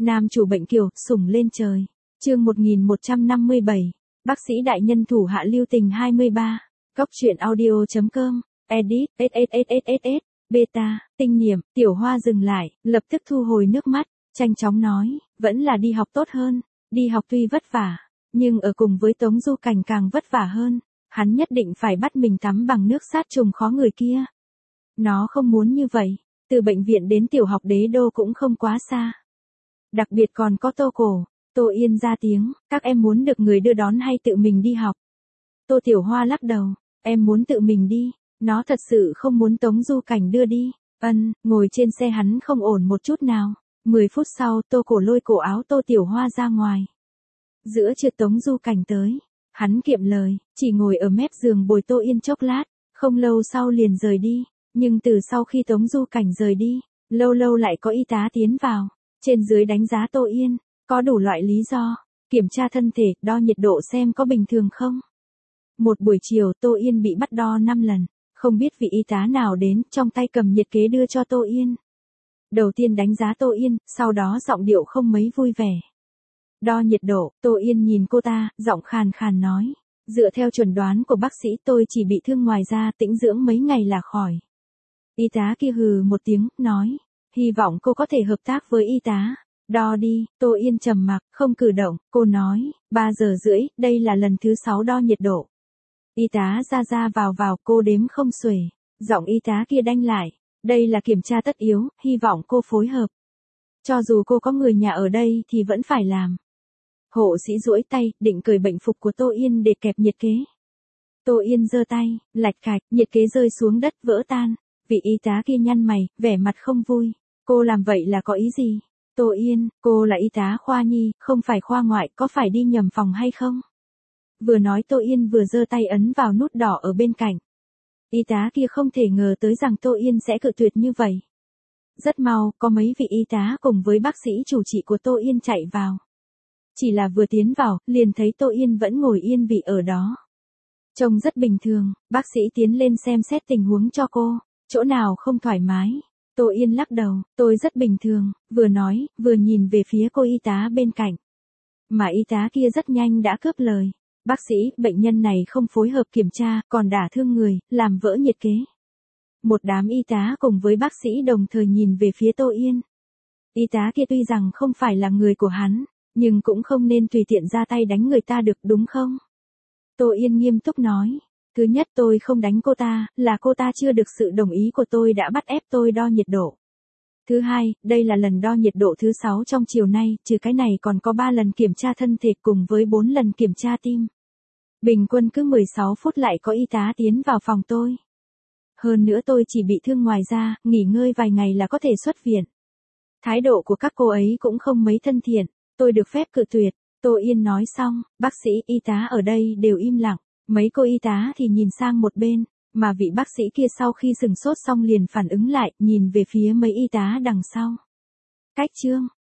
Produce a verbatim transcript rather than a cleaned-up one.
Nam chủ bệnh kiều, sủng lên trời. Chương một nghìn một trăm năm mươi bảy. Bác sĩ đại nhân thủ hạ lưu tình hai mươi ba. Góc truyện audio.com. Edit, SSSSS, beta, tinh niệm, Tiểu Hoa dừng lại, lập tức thu hồi nước mắt, nhanh chóng nói, vẫn là đi học tốt hơn, đi học tuy vất vả, nhưng ở cùng với Tống Du Cảnh càng vất vả hơn, hắn nhất định phải bắt mình tắm bằng nước sát trùng khó người kia. Nó không muốn như vậy, từ bệnh viện đến tiểu học Đế Đô cũng không quá xa. Đặc biệt còn có Tô Cổ, Tô Yên ra tiếng, các em muốn được người đưa đón hay tự mình đi học? Tô Tiểu Hoa lắc đầu, em muốn tự mình đi, nó thật sự không muốn Tống Du Cảnh đưa đi. Ân, ngồi trên xe hắn không ổn một chút nào. Mười phút sau Tô Cổ lôi cổ áo Tô Tiểu Hoa ra ngoài. Giữa trưa Tống Du Cảnh tới, hắn kiệm lời, chỉ ngồi ở mép giường bồi Tô Yên chốc lát, không lâu sau liền rời đi. Nhưng từ sau khi Tống Du Cảnh rời đi, lâu lâu lại có y tá tiến vào, trên dưới đánh giá Tô Yên, có đủ loại lý do, kiểm tra thân thể, đo nhiệt độ xem có bình thường không. Một buổi chiều Tô Yên bị bắt đo năm lần, không biết vị y tá nào đến, trong tay cầm nhiệt kế đưa cho Tô Yên. Đầu tiên đánh giá Tô Yên, sau đó giọng điệu không mấy vui vẻ. Đo nhiệt độ, Tô Yên nhìn cô ta, giọng khàn khàn nói, dựa theo chuẩn đoán của bác sĩ tôi chỉ bị thương ngoài da, tĩnh dưỡng mấy ngày là khỏi. Y tá kia hừ một tiếng, nói, hy vọng cô có thể hợp tác với y tá. Đo đi, Tô Yên trầm mặc, không cử động, cô nói, ba giờ rưỡi, đây là lần thứ sáu đo nhiệt độ. Y tá ra ra vào vào, cô đếm không xuể, giọng y tá kia đanh lại, đây là kiểm tra tất yếu, hy vọng cô phối hợp. Cho dù cô có người nhà ở đây thì vẫn phải làm. Hộ sĩ duỗi tay, định cởi bệnh phục của Tô Yên để kẹp nhiệt kế. Tô Yên giơ tay, lạch cạch, nhiệt kế rơi xuống đất vỡ tan. Vị y tá kia nhăn mày, vẻ mặt không vui. Cô làm vậy là có ý gì? Tô Yên, cô là y tá khoa nhi, không phải khoa ngoại, có phải đi nhầm phòng hay không? Vừa nói Tô Yên vừa giơ tay ấn vào nút đỏ ở bên cạnh. Y tá kia không thể ngờ tới rằng Tô Yên sẽ cự tuyệt như vậy. Rất mau, có mấy vị y tá cùng với bác sĩ chủ trị của Tô Yên chạy vào. Chỉ là vừa tiến vào, liền thấy Tô Yên vẫn ngồi yên vị ở đó. Trông rất bình thường, bác sĩ tiến lên xem xét tình huống cho cô, chỗ nào không thoải mái. Tô Yên lắc đầu, tôi rất bình thường, vừa nói, vừa nhìn về phía cô y tá bên cạnh. Mà y tá kia rất nhanh đã cướp lời. Bác sĩ, bệnh nhân này không phối hợp kiểm tra, còn đả thương người, làm vỡ nhiệt kế. Một đám y tá cùng với bác sĩ đồng thời nhìn về phía Tô Yên. Y tá kia tuy rằng không phải là người của hắn, nhưng cũng không nên tùy tiện ra tay đánh người ta được, đúng không? Tô Yên nghiêm túc nói. Thứ nhất, tôi không đánh cô ta, là cô ta chưa được sự đồng ý của tôi đã bắt ép tôi đo nhiệt độ. Thứ hai, đây là lần đo nhiệt độ thứ sáu trong chiều nay, trừ cái này còn có ba lần kiểm tra thân thể cùng với bốn lần kiểm tra tim. Bình quân cứ mười sáu phút lại có y tá tiến vào phòng tôi. Hơn nữa tôi chỉ bị thương ngoài da, nghỉ ngơi vài ngày là có thể xuất viện. Thái độ của các cô ấy cũng không mấy thân thiện, tôi được phép cự tuyệt. Tô Yên nói xong, bác sĩ, y tá ở đây đều im lặng. Mấy cô y tá thì nhìn sang một bên, mà vị bác sĩ kia sau khi sừng sốt xong liền phản ứng lại, nhìn về phía mấy y tá đằng sau. Cách chương,